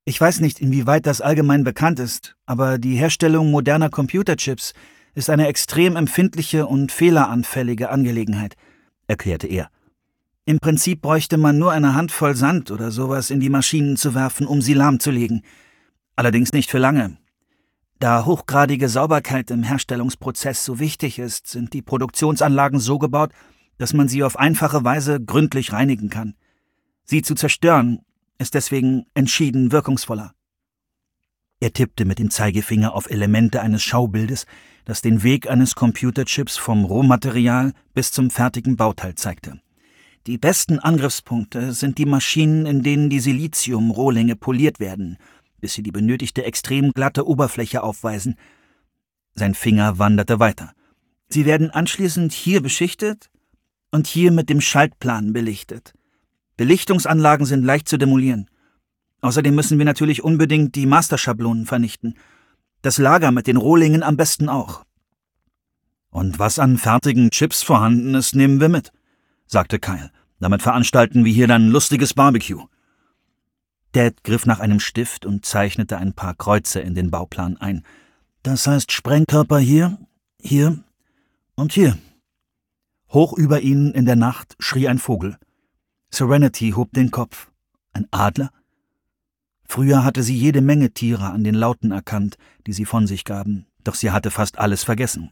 Ich weiß nicht, inwieweit das allgemein bekannt ist, aber die Herstellung moderner Computerchips ist eine extrem empfindliche und fehleranfällige Angelegenheit, erklärte er. Im Prinzip bräuchte man nur eine Handvoll Sand oder sowas in die Maschinen zu werfen, um sie lahmzulegen. Allerdings nicht für lange. Da hochgradige Sauberkeit im Herstellungsprozess so wichtig ist, sind die Produktionsanlagen so gebaut, dass man sie auf einfache Weise gründlich reinigen kann. Sie zu zerstören ist deswegen entschieden wirkungsvoller. Er tippte mit dem Zeigefinger auf Elemente eines Schaubildes, das den Weg eines Computerchips vom Rohmaterial bis zum fertigen Bauteil zeigte. Die besten Angriffspunkte sind die Maschinen, in denen die Silizium-Rohlinge poliert werden, bis sie die benötigte extrem glatte Oberfläche aufweisen. Sein Finger wanderte weiter. Sie werden anschließend hier beschichtet und hier mit dem Schaltplan belichtet. Belichtungsanlagen sind leicht zu demolieren. Außerdem müssen wir natürlich unbedingt die Masterschablonen vernichten. Das Lager mit den Rohlingen am besten auch. Und was an fertigen Chips vorhanden ist, nehmen wir mit, sagte Kyle. Damit veranstalten wir hier dann ein lustiges Barbecue. Dad griff nach einem Stift und zeichnete ein paar Kreuze in den Bauplan ein. Das heißt Sprengkörper hier, hier und hier. Hoch über ihnen in der Nacht schrie ein Vogel. Serenity hob den Kopf. Ein Adler? Früher hatte sie jede Menge Tiere an den Lauten erkannt, die sie von sich gaben, doch sie hatte fast alles vergessen.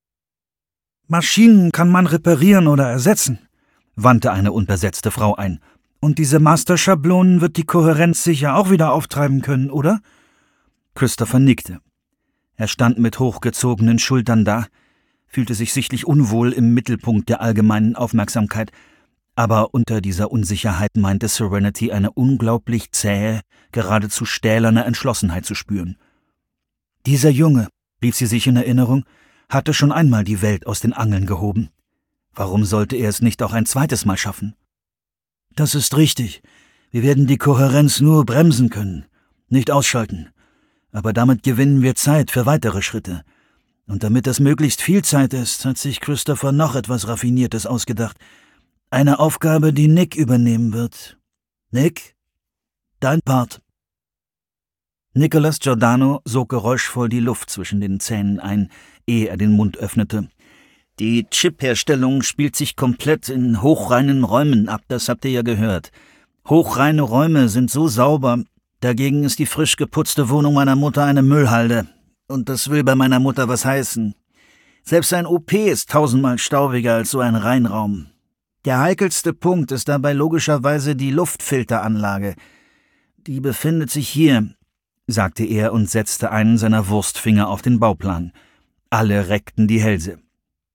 »Maschinen kann man reparieren oder ersetzen«, wandte eine untersetzte Frau ein. »Und diese Masterschablonen wird die Kohärenz sicher auch wieder auftreiben können, oder?« Christopher nickte. Er stand mit hochgezogenen Schultern da, fühlte sich sichtlich unwohl im Mittelpunkt der allgemeinen Aufmerksamkeit, aber unter dieser Unsicherheit meinte Serenity eine unglaublich zähe, geradezu stählerne Entschlossenheit zu spüren. Dieser Junge, rief sie sich in Erinnerung, hatte schon einmal die Welt aus den Angeln gehoben. Warum sollte er es nicht auch ein zweites Mal schaffen? »Das ist richtig. Wir werden die Kohärenz nur bremsen können, nicht ausschalten. Aber damit gewinnen wir Zeit für weitere Schritte. Und damit das möglichst viel Zeit ist, hat sich Christopher noch etwas Raffiniertes ausgedacht. Eine Aufgabe, die Nick übernehmen wird. Nick, dein Part.« Nicholas Giordano sog geräuschvoll die Luft zwischen den Zähnen ein, ehe er den Mund öffnete. »Die Chip-Herstellung spielt sich komplett in hochreinen Räumen ab, das habt ihr ja gehört. Hochreine Räume sind so sauber, dagegen ist die frisch geputzte Wohnung meiner Mutter eine Müllhalde. Und das will bei meiner Mutter was heißen. Selbst ein OP ist 1000-mal staubiger als so ein Reinraum. Der heikelste Punkt ist dabei logischerweise die Luftfilteranlage. Die befindet sich hier«, sagte er und setzte einen seiner Wurstfinger auf den Bauplan. Alle reckten die Hälse.